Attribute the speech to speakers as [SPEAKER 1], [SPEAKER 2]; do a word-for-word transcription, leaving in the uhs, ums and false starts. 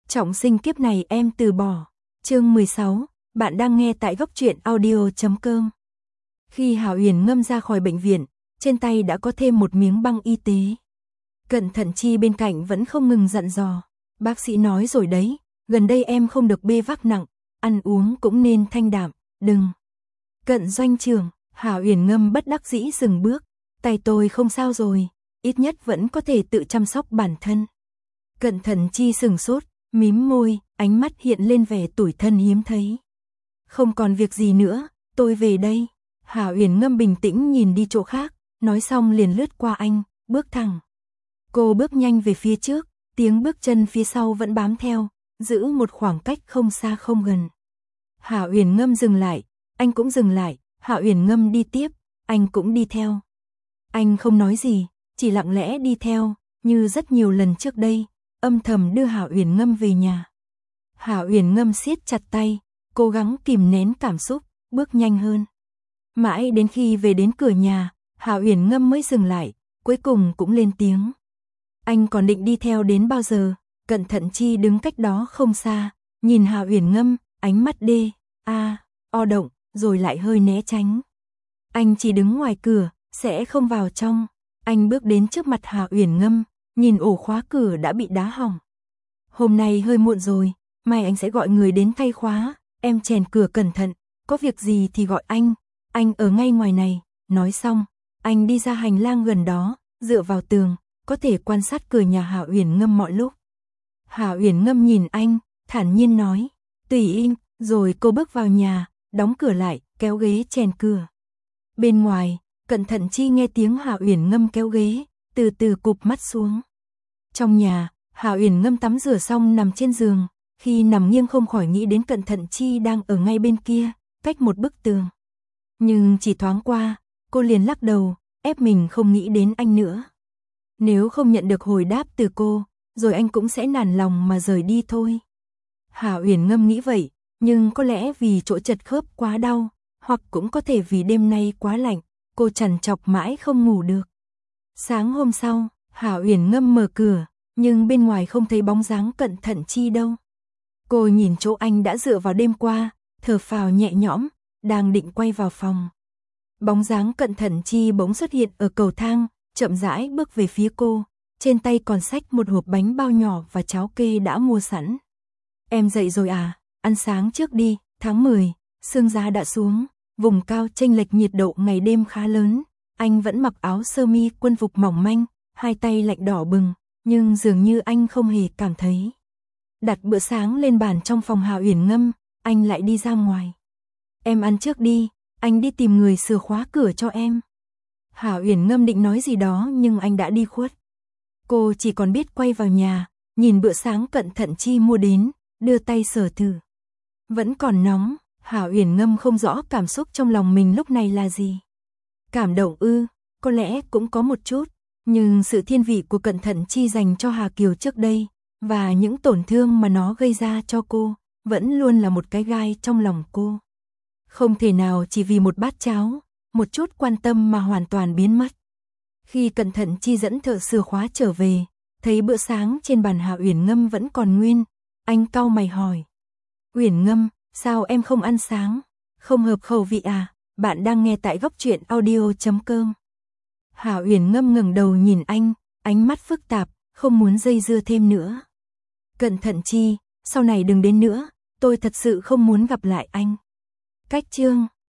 [SPEAKER 1] Trọng sinh kiếp này em từ bỏ. Chương mười sáu, bạn đang nghe tại góc truyện audio chấm com. Khi Hảo Uyển Ngâm ra khỏi bệnh viện, trên tay đã có thêm một miếng băng y tế. Cận Thận Chi bên cạnh vẫn không ngừng dặn dò. Bác sĩ nói rồi đấy, gần đây em không được bê vác nặng, ăn uống cũng nên thanh đạm, đừng. Cận doanh trưởng, Hảo Uyển Ngâm bất đắc dĩ dừng bước. Tay tôi không sao rồi, ít nhất vẫn có thể tự chăm sóc bản thân. Cận Thận Chi sừng sốt, mím môi, ánh mắt hiện lên vẻ tủi thân hiếm thấy. Không còn việc gì nữa, tôi về đây. Hảo Uyển Ngâm bình tĩnh nhìn đi chỗ khác, nói xong liền lướt qua anh, bước thẳng. Cô bước nhanh về phía trước, tiếng bước chân phía sau vẫn bám theo, giữ một khoảng cách không xa không gần. Hảo Uyển Ngâm dừng lại, anh cũng dừng lại, Hảo Uyển Ngâm đi tiếp, anh cũng đi theo. Anh không nói gì, chỉ lặng lẽ đi theo, như rất nhiều lần trước đây, âm thầm đưa Hảo Uyển Ngâm về nhà. Hảo Uyển Ngâm siết chặt tay, cố gắng kìm nén cảm xúc, bước nhanh hơn. Mãi đến khi về đến cửa nhà, Hảo Uyển Ngâm mới dừng lại, cuối cùng cũng lên tiếng. Anh còn định đi theo đến bao giờ? Cận Thận Chi đứng cách đó không xa, nhìn Hảo Uyển Ngâm, ánh mắt đê, a, o động, rồi lại hơi né tránh. Anh chỉ đứng ngoài cửa, sẽ không vào trong. Anh bước đến trước mặt Hảo Uyển Ngâm, nhìn ổ khóa cửa đã bị đá hỏng. Hôm nay hơi muộn rồi, mai anh sẽ gọi người đến thay khóa, em chèn cửa cẩn thận, có việc gì thì gọi anh, anh ở ngay ngoài này. Nói xong, anh đi ra hành lang gần đó, dựa vào tường, có thể quan sát cửa nhà Hảo Uyển Ngâm mọi lúc. Hảo Uyển Ngâm nhìn anh, thản nhiên nói, tùy anh, rồi cô bước vào nhà, đóng cửa lại, kéo ghế chèn cửa. Bên ngoài, Cận Thận Chi nghe tiếng Hảo Uyển Ngâm kéo ghế, từ từ cụp mắt xuống. Trong nhà, Hảo Uyển Ngâm tắm rửa xong nằm trên giường, khi nằm nghiêng không khỏi nghĩ đến Cận Thận Chi đang ở ngay bên kia, cách một bức tường. Nhưng chỉ thoáng qua, cô liền lắc đầu, ép mình không nghĩ đến anh nữa. Nếu không nhận được hồi đáp từ cô, rồi anh cũng sẽ nản lòng mà rời đi thôi. Hảo Uyển Ngâm nghĩ vậy, nhưng có lẽ vì chỗ chật khớp quá đau, hoặc cũng có thể vì đêm nay quá lạnh, cô trằn trọc mãi không ngủ được. Sáng hôm sau, Hảo Uyển Ngâm mở cửa, nhưng bên ngoài không thấy bóng dáng Cận Thận Chi đâu. Cô nhìn chỗ anh đã dựa vào đêm qua, thở phào nhẹ nhõm, đang định quay vào phòng. Bóng dáng Cận Thận Chi bỗng xuất hiện ở cầu thang, chậm rãi bước về phía cô, trên tay còn xách một hộp bánh bao nhỏ và cháo kê đã mua sẵn. Em dậy rồi à, ăn sáng trước đi. Tháng mười, sương giá đã xuống, vùng cao chênh lệch nhiệt độ ngày đêm khá lớn. Anh vẫn mặc áo sơ mi quân phục mỏng manh, hai tay lạnh đỏ bừng, nhưng dường như anh không hề cảm thấy. Đặt bữa sáng lên bàn trong phòng Hảo Uyển Ngâm, anh lại đi ra ngoài. Em ăn trước đi, anh đi tìm người sửa khóa cửa cho em. Hảo Uyển Ngâm định nói gì đó nhưng anh đã đi khuất. Cô chỉ còn biết quay vào nhà, nhìn bữa sáng Cận Thận Chi mua đến, đưa tay sờ thử. Vẫn còn nóng, Hảo Uyển Ngâm không rõ cảm xúc trong lòng mình lúc này là gì. Cảm động ư, có lẽ cũng có một chút, nhưng sự thiên vị của Cận Thận Chi dành cho Hà Kiều trước đây, và những tổn thương mà nó gây ra cho cô, vẫn luôn là một cái gai trong lòng cô. Không thể nào chỉ vì một bát cháo, một chút quan tâm mà hoàn toàn biến mất. Khi Cận Thận Chi dẫn thợ sửa khóa trở về, thấy bữa sáng trên bàn Hảo Uyển Ngâm vẫn còn nguyên, anh cau mày hỏi. Uyển Ngâm, sao em không ăn sáng? Không hợp khẩu vị à? Bạn đang nghe tại góc truyện audio chấm com. Hảo Uyển Ngâm ngẩng đầu nhìn anh, ánh mắt phức tạp, không muốn dây dưa thêm nữa. Cận Thận Chi, sau này đừng đến nữa, tôi thật sự không muốn gặp lại anh. Cách chương